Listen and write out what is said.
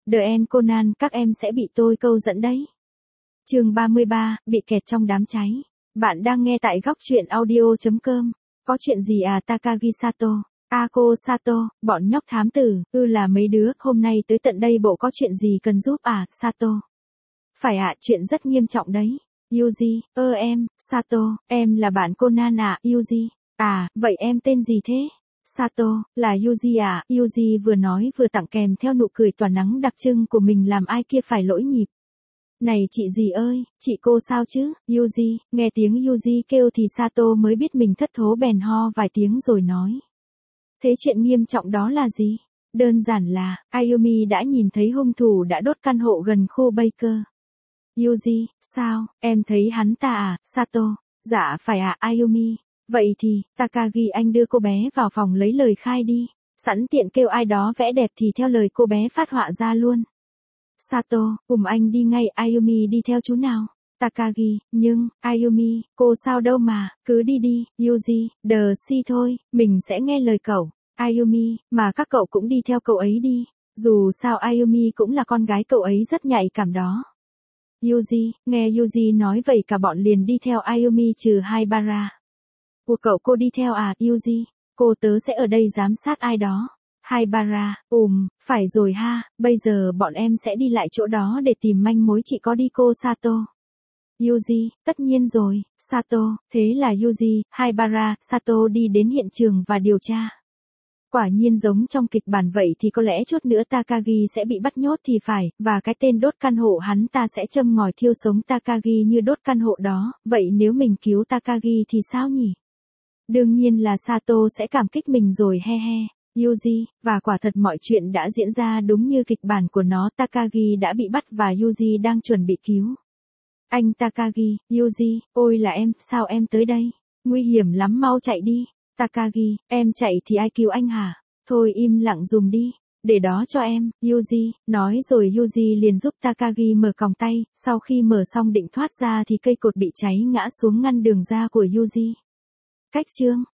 The End Conan, các em sẽ bị tôi câu dẫn đấy. Chương 33, bị kẹt trong đám cháy. Bạn đang nghe tại góc truyện audio.com. Có chuyện gì à Takagi Sato? Ako Sato, bọn nhóc thám tử, là mấy đứa, hôm nay tới tận đây bộ có chuyện gì cần giúp à, Sato? Phải ạ, chuyện rất nghiêm trọng đấy. Yuji, em, Sato, em là bạn Conan à, Yuji. À, vậy em tên gì thế? Sato, là Yuji à, Yuji vừa nói vừa tặng kèm theo nụ cười tỏa nắng đặc trưng của mình làm ai kia phải lỗi nhịp. Này chị gì ơi, chị cô sao chứ, Yuji, nghe tiếng Yuji kêu thì Sato mới biết mình thất thố bèn ho vài tiếng rồi nói. Thế chuyện nghiêm trọng đó là gì? Đơn giản là, Ayumi đã nhìn thấy hung thủ đã đốt căn hộ gần khu Baker. Yuji, sao, em thấy hắn ta à, Sato? Dạ phải à, Ayumi. Vậy thì, Takagi anh đưa cô bé vào phòng lấy lời khai đi. Sẵn tiện kêu ai đó vẽ đẹp thì theo lời cô bé phát họa ra luôn. Sato, cùng anh đi ngay, Ayumi đi theo chú nào. Takagi, nhưng, Ayumi, cô sao đâu mà, cứ đi đi, Yuji, đờ si thôi, mình sẽ nghe lời cậu. Ayumi, mà các cậu cũng đi theo cậu ấy đi. Dù sao Ayumi cũng là con gái cậu ấy rất nhạy cảm đó. Yuji, nghe Yuji nói vậy cả bọn liền đi theo Ayumi trừ Haibara. Của cậu cô đi theo à, Yuji, cô tớ sẽ ở đây giám sát ai đó. Haibara, phải rồi ha, bây giờ bọn em sẽ đi lại chỗ đó để tìm manh mối chị có đi cô Sato. Yuji, tất nhiên rồi, Sato, thế là Yuji, Haibara, Sato đi đến hiện trường và điều tra. Quả nhiên giống trong kịch bản vậy thì có lẽ chút nữa Takagi sẽ bị bắt nhốt thì phải, và cái tên đốt căn hộ hắn ta sẽ châm ngòi thiêu sống Takagi như đốt căn hộ đó, vậy nếu mình cứu Takagi thì sao nhỉ? Đương nhiên là Sato sẽ cảm kích mình rồi he he. Yuji, và quả thật mọi chuyện đã diễn ra đúng như kịch bản của nó, Takagi đã bị bắt và Yuji đang chuẩn bị cứu. Anh Takagi, Yuji, ôi là em, sao em tới đây? Nguy hiểm lắm, mau chạy đi. Takagi, em chạy thì ai cứu anh hả? Thôi im lặng dùm đi, để đó cho em, Yuji, nói rồi Yuji liền giúp Takagi mở còng tay, sau khi mở xong định thoát ra thì cây cột bị cháy ngã xuống ngăn đường ra của Yuji. Cách chương